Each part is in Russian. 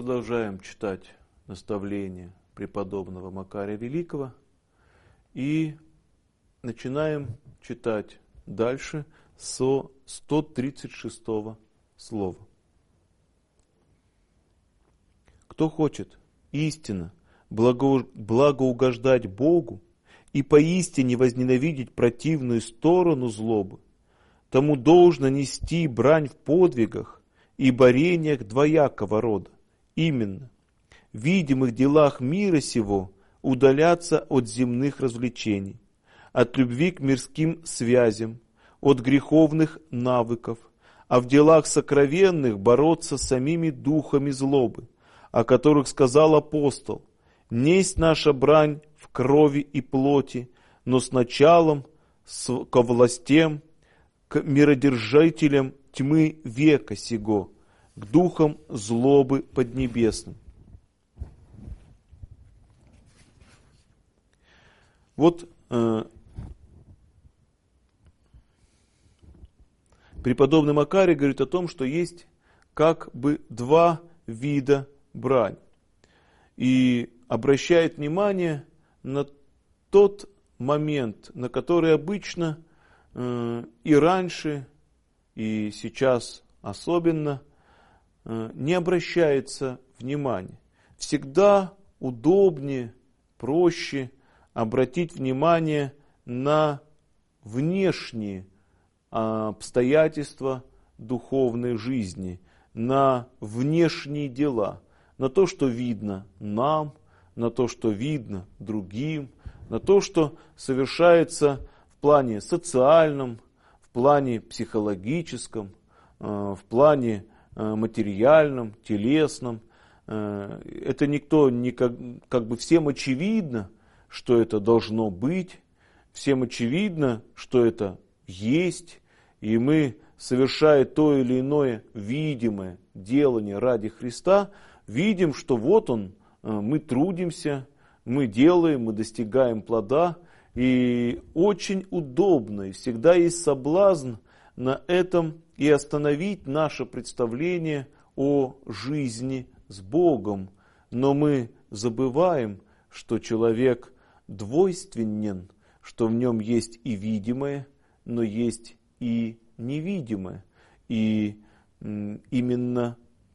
продолжаем читать наставления преподобного Макария Великого и начинаем читать дальше со 136 слова. Кто хочет истинно благоугождать Богу и поистине возненавидеть противную сторону злобы, тому должно нести брань в подвигах и борениях двоякого рода, именно в видимых делах мира сего удаляться от земных развлечений, от любви к мирским связям, от греховных навыков, а в делах сокровенных бороться с самими духами злобы, о которых сказал апостол: «Несть наша брань в крови и плоти, но с началом ко властям, к миродержателям тьмы века сего, к духам злобы поднебесным». Вот преподобный Макарий говорит о том, что есть как бы два вида брани. И обращает внимание на тот момент, на который обычно и раньше, и сейчас особенно не обращается внимания. Всегда удобнее, проще обратить внимание на внешние обстоятельства духовной жизни, на внешние дела, на то, что видно нам, на то, что видно другим, на то, что совершается в плане социальном, в плане психологическом, в плане материальном, телесном. Это никто не как бы всем очевидно, что это должно быть, всем очевидно, что это есть, и мы, совершая то или иное видимое делание ради Христа, видим, что вот он, мы трудимся, мы делаем, мы достигаем плода, и очень удобно, и всегда есть соблазн на этом и остановить наше представление о жизни с Богом. Но мы забываем, что человек двойственен, что в нем есть и видимое, но есть и невидимое. И именно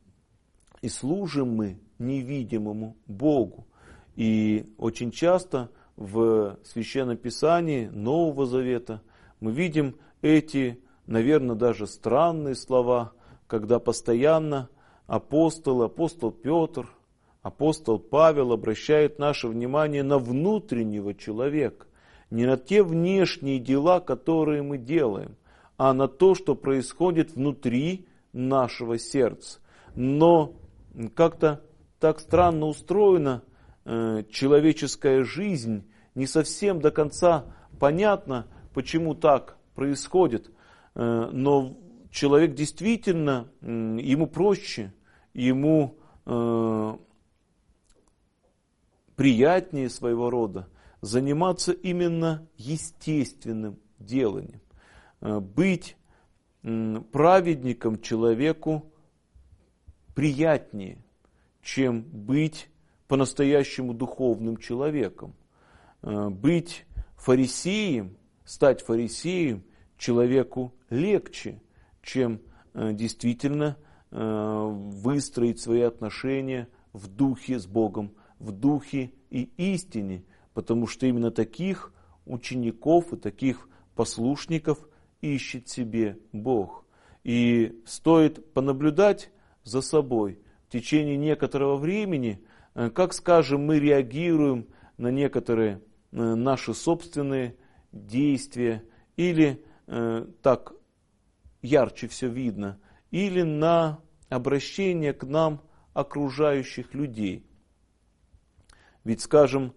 и служим мы невидимому Богу. И очень часто в Священном Писании Нового Завета мы видим эти, наверное, даже странные слова, когда постоянно апостол Петр, апостол Павел обращает наше внимание на внутреннего человека, не на те внешние дела, которые мы делаем, а на то, что происходит внутри нашего сердца. Но как-то так странно устроена человеческая жизнь, не совсем до конца понятно, почему так происходит, но человек действительно, ему проще, ему приятнее своего рода заниматься именно естественным деланием. Быть праведником человеку приятнее, чем быть по-настоящему духовным человеком. Быть фарисеем, стать фарисеем человеку легче, чем действительно выстроить свои отношения в духе с Богом, в духе и истине, потому что именно таких учеников и таких послушников ищет себе Бог. И стоит понаблюдать за собой в течение некоторого времени, как, скажем, мы реагируем на некоторые наши собственные действия, или так ярче все видно, или на обращение к нам окружающих людей. Ведь, скажем,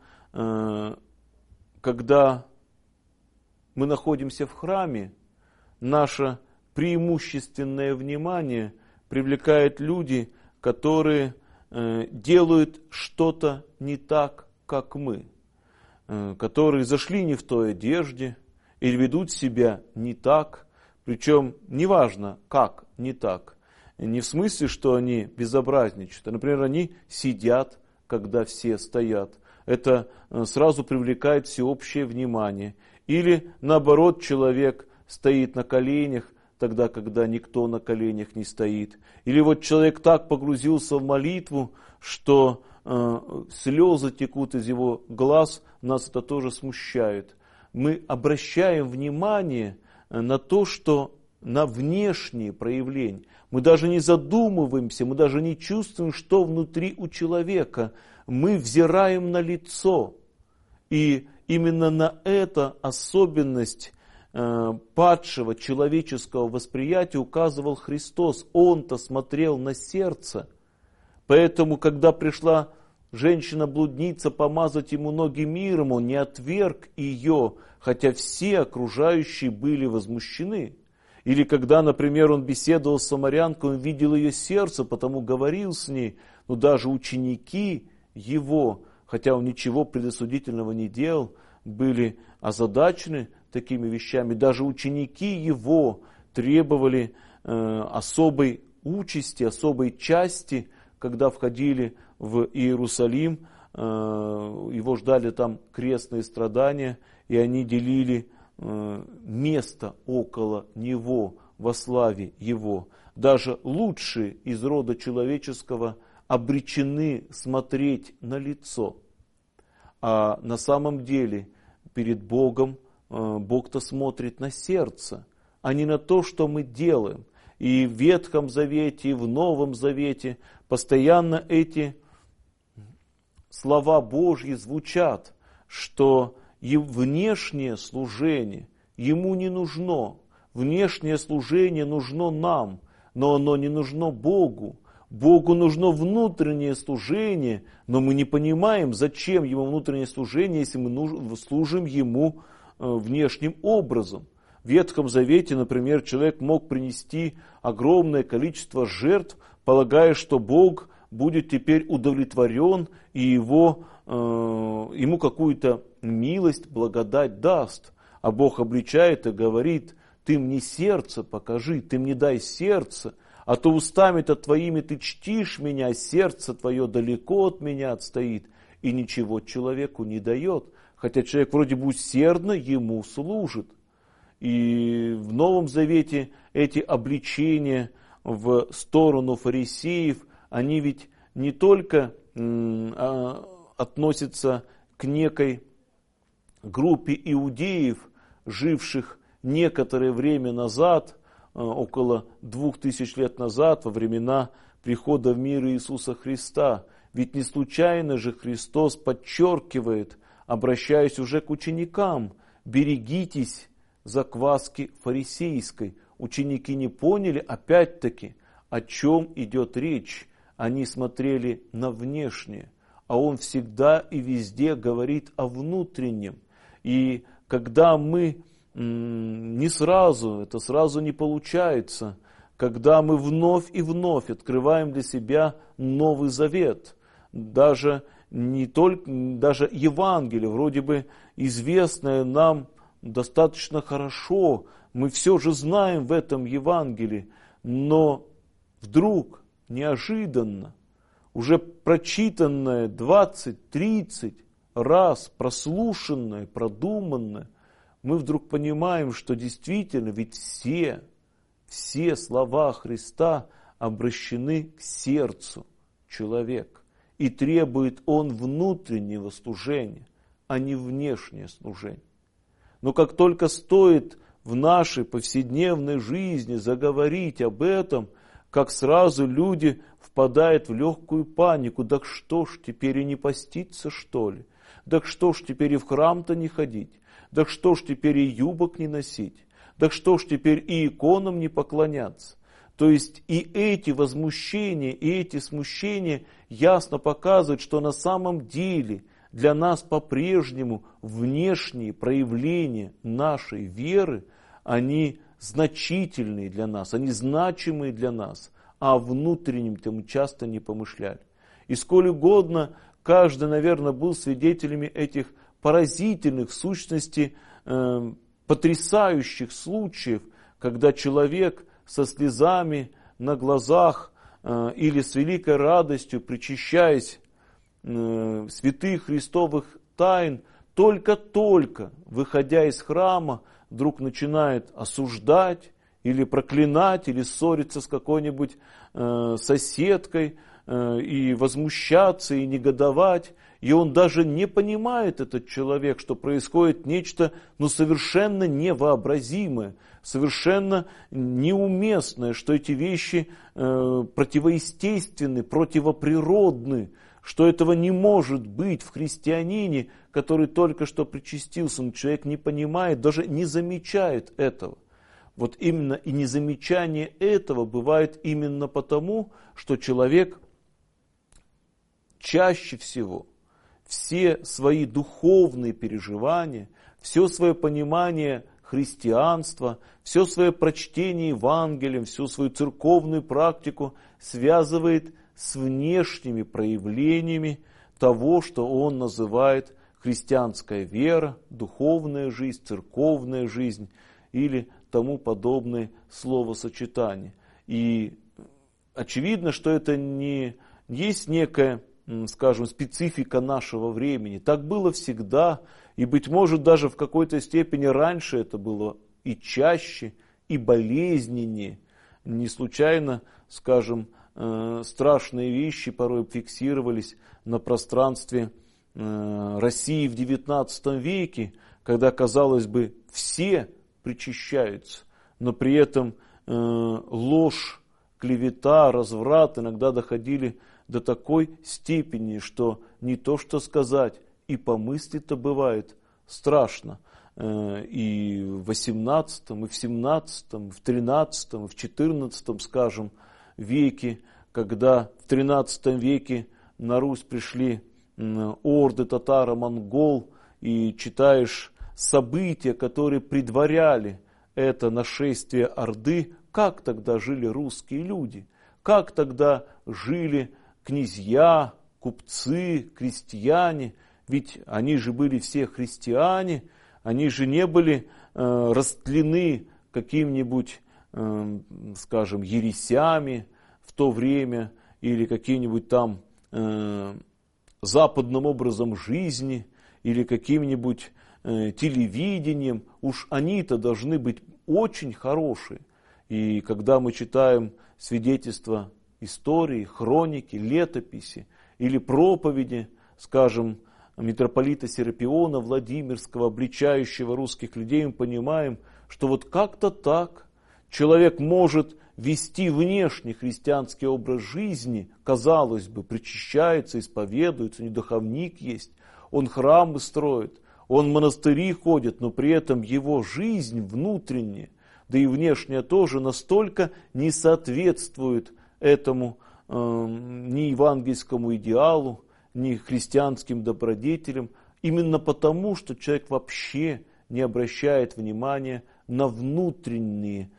когда мы находимся в храме, наше преимущественное внимание привлекает люди, которые делают что-то не так, как мы, которые зашли не в той одежде или ведут себя не так, причем неважно, как не так. не в смысле, что они безобразничают, а, например, они сидят, когда все стоят. Это сразу привлекает всеобщее внимание. Или, наоборот, человек стоит на коленях, тогда, когда никто на коленях не стоит. Или вот человек так погрузился в молитву, что слезы текут из его глаз, нас это тоже смущает. Мы обращаем внимание на то, что на внешние проявления. Мы даже не задумываемся, мы даже не чувствуем, что внутри у человека. Мы взираем на лицо. И именно на эту особенность падшего человеческого восприятия указывал Христос. Он-то смотрел на сердце. Поэтому, когда пришла женщина-блудница помазать ему ноги миром, он не отверг ее, хотя все окружающие были возмущены. Или когда, например, он беседовал с самарянкой, он видел ее сердце, потому говорил с ней. Но даже ученики его, хотя он ничего предосудительного не делал, были озадачены такими вещами. Даже ученики его требовали особой участи, особой части, когда входили в Иерусалим. Его ждали там крестные страдания, и они делили место около него во славе его. Даже лучшие из рода человеческого обречены смотреть на лицо. А на самом деле перед Богом Бог-то смотрит на сердце, а не на то, что мы делаем. И в Ветхом Завете, и в Новом Завете постоянно эти слова Божьи звучат, что и внешнее служение ему не нужно. Внешнее служение нужно нам, но оно не нужно Богу. Богу нужно внутреннее служение, но мы не понимаем, зачем ему внутреннее служение, если мы служим ему внешним образом. В Ветхом Завете, например, человек мог принести огромное количество жертв, полагая, что Бог будет теперь удовлетворен и ему какую-то милость, благодать даст. А Бог обличает и говорит: ты мне сердце покажи, ты мне дай сердце, а то устами-то твоими ты чтишь меня, а сердце твое далеко от меня отстоит, и ничего человеку не дает, хотя человек вроде бы усердно ему служит. И в Новом Завете эти обличения в сторону фарисеев, они ведь не только относятся к некой группе иудеев, живших некоторое время назад, около 2000 лет назад, во времена прихода в мир Иисуса Христа. Ведь не случайно же Христос подчеркивает, обращаясь уже к ученикам: берегитесь закваски фарисейской. Ученики не поняли, опять-таки, о чем идет речь. Они смотрели на внешнее, а Он всегда и везде говорит о внутреннем. И когда мы не сразу, это сразу не получается, когда мы вновь и вновь открываем для себя Новый Завет, даже Евангелие, вроде бы известное нам достаточно хорошо, мы все же знаем в этом Евангелии, но вдруг, неожиданно, уже прочитанное 20-30 раз, прослушанное, продуманное, мы вдруг понимаем, что действительно ведь все слова Христа обращены к сердцу человека. И требует он внутреннего служения, а не внешнее служение. Но как только стоит в нашей повседневной жизни заговорить об этом, как сразу люди впадают в легкую панику. Так что ж, теперь и не поститься, что ли? Так что ж, теперь и в храм-то не ходить? Так что ж, теперь и юбок не носить? Так что ж, теперь и иконам не поклоняться? То есть и эти возмущения, и эти смущения ясно показывают, что на самом деле для нас по-прежнему внешние проявления нашей веры, они значительные для нас, они значимые для нас, а о внутреннем-то мы часто не помышляли. И сколь угодно каждый, наверное, был свидетелями этих поразительных, в сущности, потрясающих случаев, когда человек со слезами на глазах или с великой радостью, причащаясь святых христовых тайн, только-только, выходя из храма, вдруг начинает осуждать или проклинать, или ссориться с какой-нибудь соседкой, и возмущаться, и негодовать. И он даже не понимает, этот человек, что происходит нечто совершенно невообразимое, совершенно неуместное, что эти вещи противоестественны, противоприродны, что этого не может быть в христианине, который только что причастился, но человек не понимает, даже не замечает этого. Вот именно и незамечание этого бывает именно потому, что человек чаще всего все свои духовные переживания, все свое понимание христианства, все свое прочтение Евангелия, всю свою церковную практику связывает с внешними проявлениями того, что он называет христианская вера, духовная жизнь, церковная жизнь или тому подобные словосочетания. И очевидно, что это не есть некая, скажем, специфика нашего времени. Так было всегда, и, быть может, даже в какой-то степени раньше это было и чаще, и болезненнее. Не случайно, скажем, страшные вещи порой фиксировались на пространстве России в XIX веке, когда, казалось бы, все причащаются, но при этом ложь, клевета, разврат иногда доходили до такой степени, что не то что сказать, и помыслить-то бывает страшно. И в XVIII, и в XVII, и в XIII, и в XIV, скажем, веке, когда в XIII веке на Русь пришли орды татаро-монгол, и читаешь события, которые предваряли это нашествие Орды, как тогда жили русские люди, как тогда жили князья, купцы, крестьяне, ведь они же были все христиане, они же не были растлены каким-нибудь, скажем, ересями в то время или каким-нибудь там западным образом жизни или каким-нибудь телевидением. Уж они-то должны быть очень хорошие. И когда мы читаем свидетельства истории, хроники, летописи или проповеди, скажем, митрополита Серапиона Владимирского, обличающего русских людей, мы понимаем, что вот как-то так человек может вести внешний христианский образ жизни, казалось бы, причащается, исповедуется, не духовник есть, он храмы строит, он в монастыри ходит, но при этом его жизнь внутренняя, да и внешняя тоже, настолько не соответствует этому ни евангельскому идеалу, ни христианским добродетелям, именно потому, что человек вообще не обращает внимания на внутренние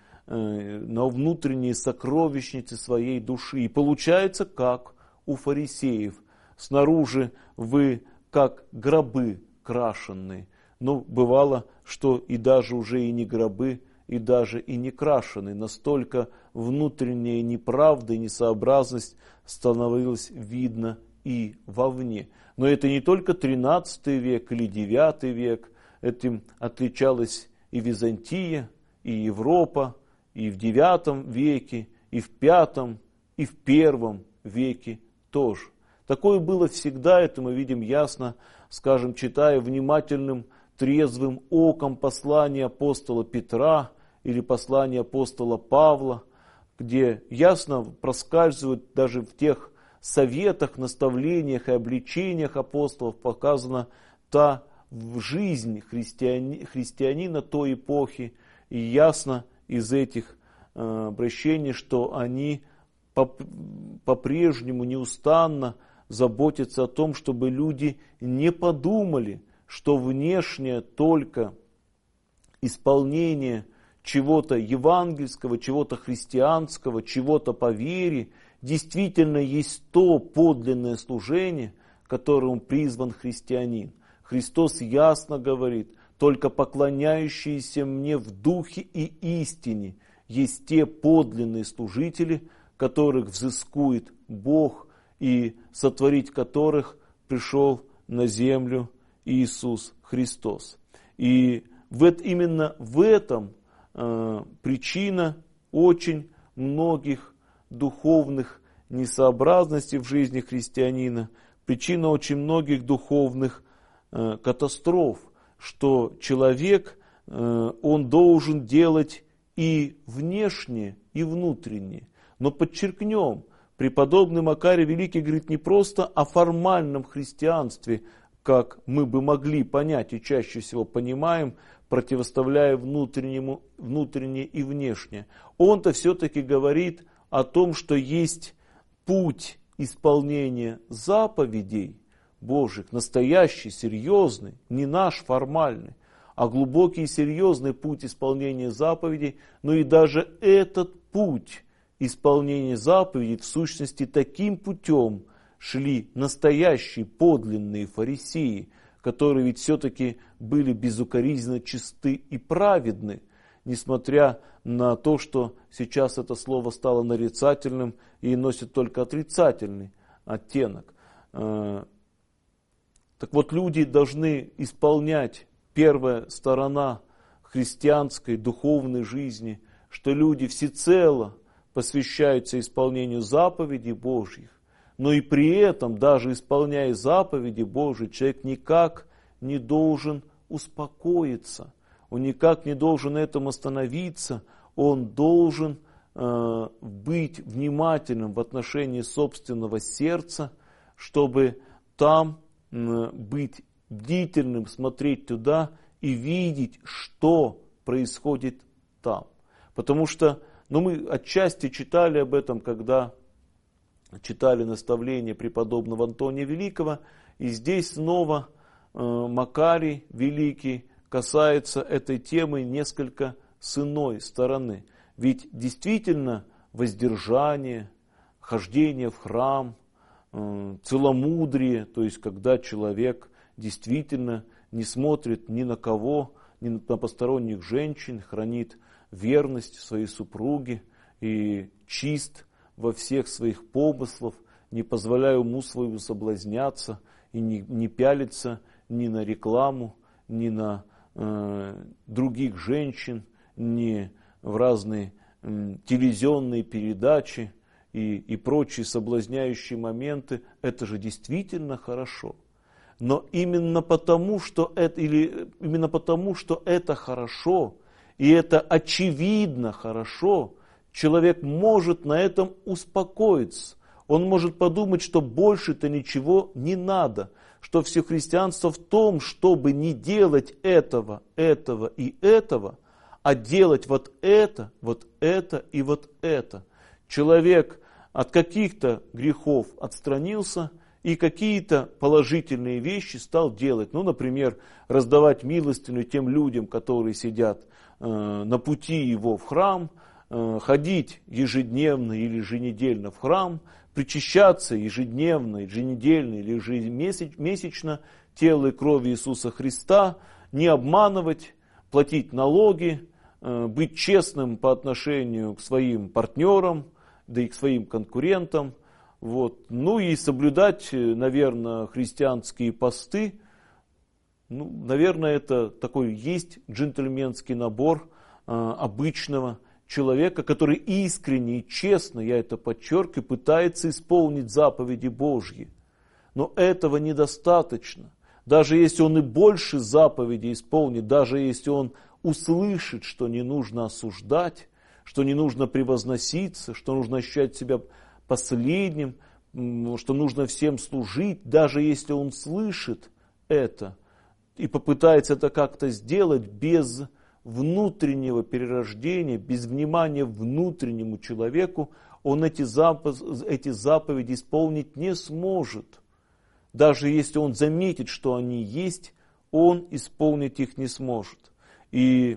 сокровищницы своей души. И получается, как у фарисеев. Снаружи вы как гробы крашенные. Но бывало, что и даже уже и не гробы, и даже и не крашеные. Настолько внутренняя неправда и несообразность становилась видно и вовне. Но это не только 13 век или 9 век. Этим отличалась и Византия, и Европа, и в 9 веке, и в 5, и в 1 веке тоже. Такое было всегда, это мы видим ясно, скажем, читая внимательным, трезвым оком послания апостола Петра или послания апостола Павла, где ясно проскальзывают даже в тех советах, наставлениях и обличениях апостолов показана та жизнь христианина той эпохи, и ясно из этих обращений, что они по-прежнему неустанно заботятся о том, чтобы люди не подумали, что внешнее только исполнение чего-то евангельского, чего-то христианского, чего-то по вере, действительно есть то подлинное служение, которым призван христианин. Христос ясно говорит: только поклоняющиеся мне в духе и истине есть те подлинные служители, которых взыскует Бог и сотворить которых пришел на землю Иисус Христос. И именно в этом причина очень многих духовных несообразностей в жизни христианина, причина очень многих духовных катастроф, что человек, он должен делать и внешнее, и внутреннее. Но подчеркнем, преподобный Макарий Великий говорит не просто о формальном христианстве, как мы бы могли понять и чаще всего понимаем, противоставляя внутреннее и внешнее. Он-то все-таки говорит о том, что есть путь исполнения заповедей Божьих, настоящий, серьезный, не наш формальный, а глубокий и серьезный путь исполнения заповедей, но и даже этот путь исполнения заповедей в сущности таким путем шли настоящие подлинные фарисеи, которые ведь все-таки были безукоризненно чисты и праведны, несмотря на то, что сейчас это слово стало нарицательным и носит только отрицательный оттенок. Так вот, люди должны исполнять первая сторона христианской духовной жизни, что люди всецело посвящаются исполнению заповедей Божьих, но и при этом, даже исполняя заповеди Божьи, человек никак не должен успокоиться, он никак не должен на этом остановиться, он должен быть внимательным в отношении собственного сердца, чтобы там быть бдительным, смотреть туда и видеть, что происходит там. Потому что мы отчасти читали об этом, когда читали наставления преподобного Антония Великого, и здесь снова Макарий Великий касается этой темы несколько с иной стороны. Ведь действительно воздержание, хождение в храм, целомудрие, то есть когда человек действительно не смотрит ни на кого, ни на посторонних женщин, хранит верность своей супруге и чист во всех своих помыслах, не позволяя уму своему соблазняться и не пялиться ни на рекламу, ни на других женщин, ни в разные телевизионные передачи и прочие соблазняющие моменты. Это же действительно хорошо. Но именно потому, что это хорошо, и это очевидно хорошо, человек может на этом успокоиться. Он может подумать, что больше-то ничего не надо, что все христианство в том, чтобы не делать этого и этого, а делать вот это и вот это. Человек от каких-то грехов отстранился и какие-то положительные вещи стал делать. Например, раздавать милостыню тем людям, которые сидят на пути его в храм, ходить ежедневно или еженедельно в храм, причащаться ежедневно, еженедельно или ежемесячно тело и кровь Иисуса Христа, не обманывать, платить налоги, быть честным по отношению к своим партнерам, да и к своим конкурентам. И соблюдать, наверное, христианские посты. Наверное, это такой есть джентльменский набор обычного человека, который искренне и честно, я это подчеркиваю, пытается исполнить заповеди Божьи. Но этого недостаточно. Даже если он и больше заповедей исполнит, даже если он услышит, что не нужно осуждать, что не нужно превозноситься, что нужно ощущать себя последним, что нужно всем служить, даже если он слышит это и попытается это как-то сделать без внутреннего перерождения, без внимания внутреннему человеку, он эти заповеди исполнить не сможет. Даже если он заметит, что они есть, он исполнить их не сможет. И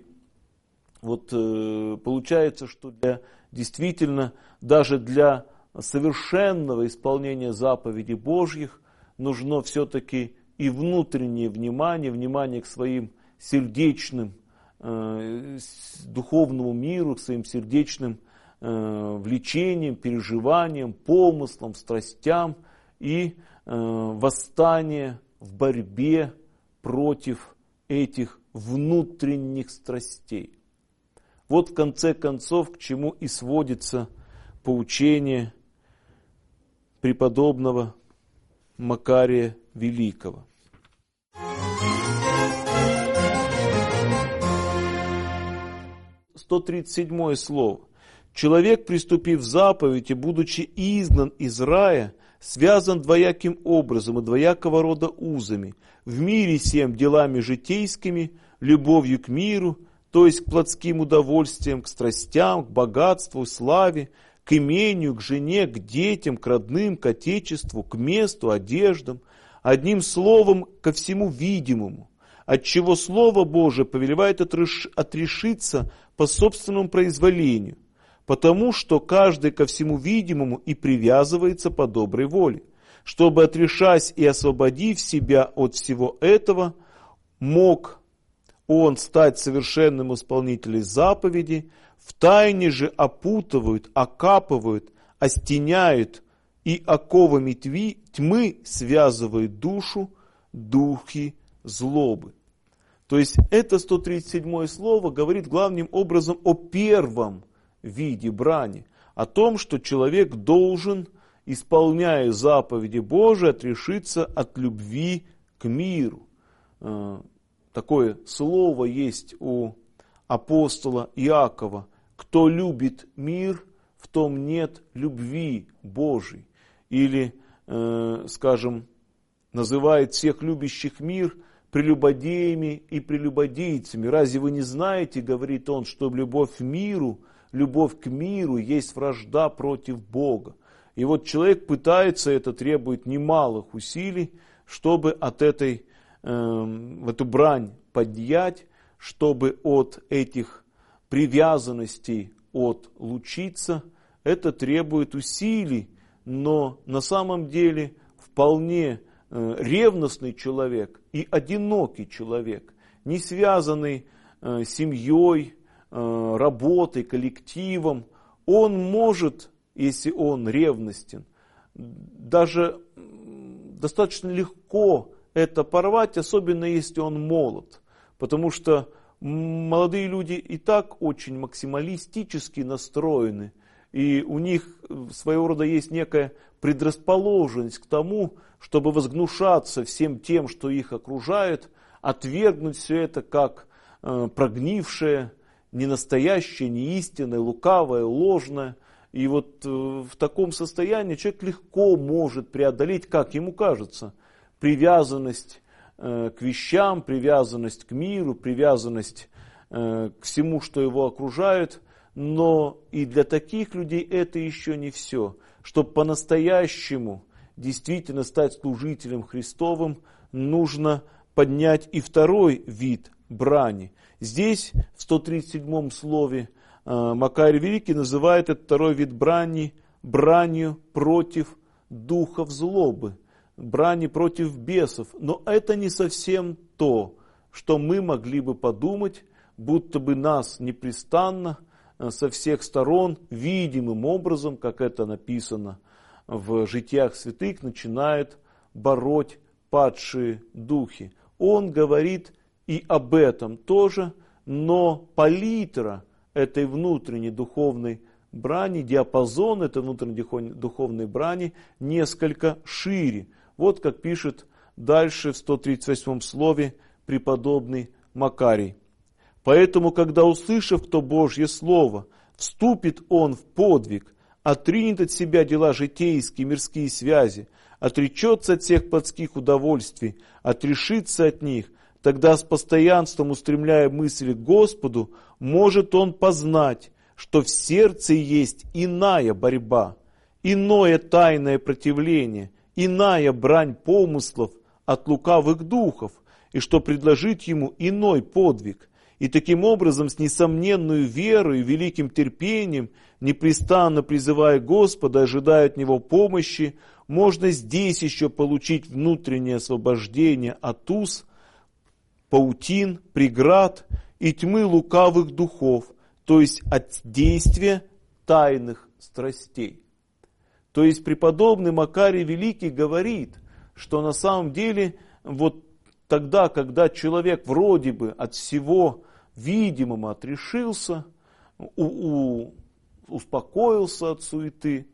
получается, что действительно даже для совершенного исполнения заповедей Божьих нужно все-таки и внутреннее внимание к своим сердечным духовному миру, к своим сердечным влечениям, переживаниям, помыслам, страстям и восстание в борьбе против этих внутренних страстей. Вот в конце концов, к чему и сводится поучение преподобного Макария Великого. «137 слово. Человек, приступив заповедь и будучи изгнан из рая, связан двояким образом и двоякого рода узами, в мире сем делами житейскими, любовью к миру, то есть к плотским удовольствиям, к страстям, к богатству, славе, к имению, к жене, к детям, к родным, к отечеству, к месту, одеждам, одним словом, ко всему видимому, отчего Слово Божие повелевает отрешиться по собственному произволению, потому что каждый ко всему видимому и привязывается по доброй воле, чтобы, отрешась и освободив себя от всего этого, мог он стать совершенным исполнителем заповеди, втайне же опутывают, окапывают, остеняют и оковами тьмы связывают душу духи злобы». То есть это 137 слово говорит главным образом о первом виде брани, о том, что человек должен, исполняя заповеди Божии, отрешиться от любви к миру. Такое слово есть у апостола Иакова: «Кто любит мир, в том нет любви Божией». Или, скажем, называет всех любящих мир прелюбодеями и прелюбодейцами. «Разве вы не знаете, — говорит он, — что любовь к миру есть вражда против Бога?» И вот человек пытается, это требует немалых усилий, чтобы от в эту брань поднять, чтобы от этих привязанностей отлучиться. Это требует усилий, но на самом деле вполне ревностный человек и одинокий человек, не связанный семьей, работой, коллективом, он может, если он ревностен, даже достаточно легко это порвать, особенно если он молод. Потому что молодые люди и так очень максималистически настроены, и у них своего рода есть некая предрасположенность к тому, чтобы возгнушаться всем тем, что их окружает, отвергнуть все это как прогнившее, ненастоящее, неистинное, лукавое, ложное. И вот в таком состоянии человек легко может преодолеть, как ему кажется, привязанность к вещам, привязанность к миру, привязанность к всему, что его окружает. Но и для таких людей это еще не все. Чтобы по-настоящему действительно стать служителем Христовым, нужно поднять и второй вид брани. Здесь в 137 слове Макарий Великий называет этот второй вид брани бранью против духов злобы, брани против бесов. Но это не совсем то, что мы могли бы подумать, будто бы нас непрестанно со всех сторон видимым образом, как это написано в житиях святых, начинают бороть падшие духи. Он говорит и об этом тоже, но палитра этой внутренней духовной брани, диапазон этой внутренней духовной брани несколько шире. Вот как пишет дальше в 138 слове преподобный Макарий. «Поэтому, когда, услышав кто Божье Слово, вступит он в подвиг, отринет от себя дела житейские, мирские связи, отречется от всех плотских удовольствий, отрешится от них, тогда с постоянством, устремляя мысли к Господу, может он познать, что в сердце есть иная борьба, иное тайное противление, иная брань помыслов от лукавых духов, и что предложит ему иной подвиг. И таким образом, с несомненную верой и великим терпением, непрестанно призывая Господа, ожидая от Него помощи, можно здесь еще получить внутреннее освобождение от уз, паутин, преград и тьмы лукавых духов, то есть от действия тайных страстей. То есть преподобный Макарий Великий говорит, что на самом деле вот тогда, когда человек вроде бы от всего видимого отрешился, успокоился от суеты,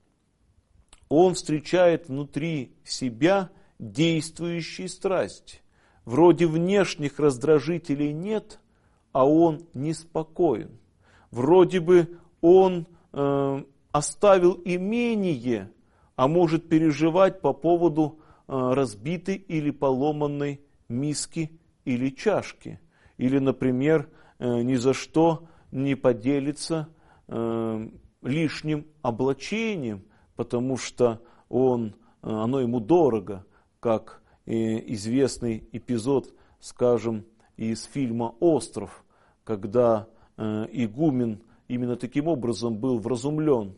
он встречает внутри себя действующие страсти. Вроде внешних раздражителей нет, а он неспокоен. Вроде бы он оставил имение, а может переживать по поводу разбитой или поломанной миски или чашки. Или, например, ни за что не поделится лишним облачением, потому что оно ему дорого, как известный эпизод, скажем, из фильма «Остров», когда игумен именно таким образом был вразумлен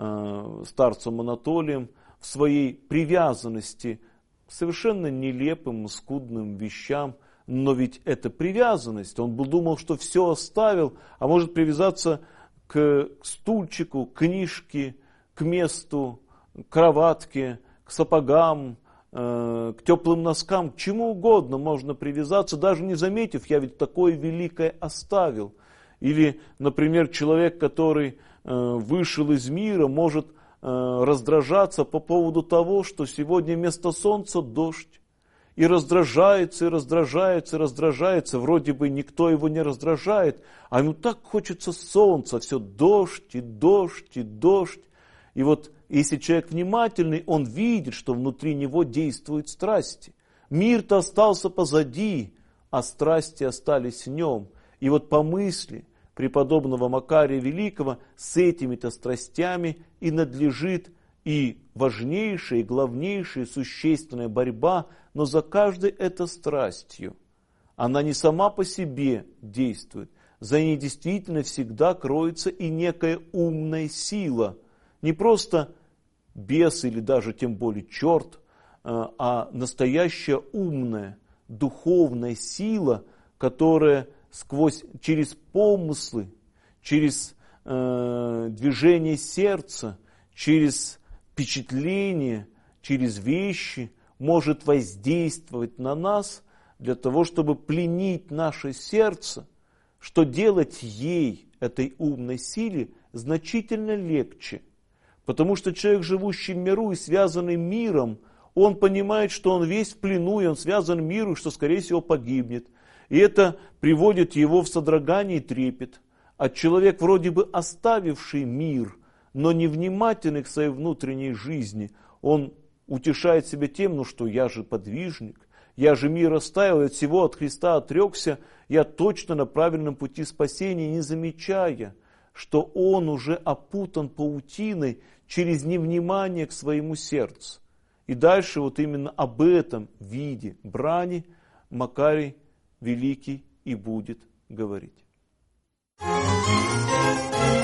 старцем Анатолием в своей привязанности к совершенно нелепым, скудным вещам. Но ведь это привязанность. Он думал, что все оставил, а может привязаться к стульчику, к книжке, к месту, к кроватке, к сапогам, к теплым носкам, к чему угодно можно привязаться, даже не заметив, я ведь такое великое оставил. Или, например, человек, который вышел из мира, может раздражаться по поводу того, что сегодня вместо солнца дождь. И раздражается, и раздражается, и раздражается. Вроде бы никто его не раздражает, а ему так хочется солнца. Все дождь, и дождь, и дождь. И вот если человек внимательный, он видит, что внутри него действуют страсти. Мир-то остался позади, а страсти остались в нем. И вот по мысли преподобного Макария Великого с этими-то страстями и надлежит и важнейшая, и главнейшая, существенная борьба, но за каждой этой страстью. Она не сама по себе действует, за ней действительно всегда кроется и некая умная сила. Не просто бес или даже тем более черт, а настоящая умная, духовная сила, которая через помыслы, через движение сердца, через впечатление, через вещи может воздействовать на нас для того, чтобы пленить наше сердце, что делать ей, этой умной силе, значительно легче. Потому что человек, живущий в миру и связанный миром, он понимает, что он весь в плену, и он связан миру, что, скорее всего, погибнет. И это приводит его в содрогание и трепет. А человек, вроде бы оставивший мир, но невнимательный к своей внутренней жизни, он утешает себя тем, что я же подвижник, я же мир оставил, от всего от Христа отрекся, я точно на правильном пути спасения, не замечая, что он уже опутан паутиной через невнимание к своему сердцу. И дальше вот именно об этом виде брани Макарий Великий и будет говорить.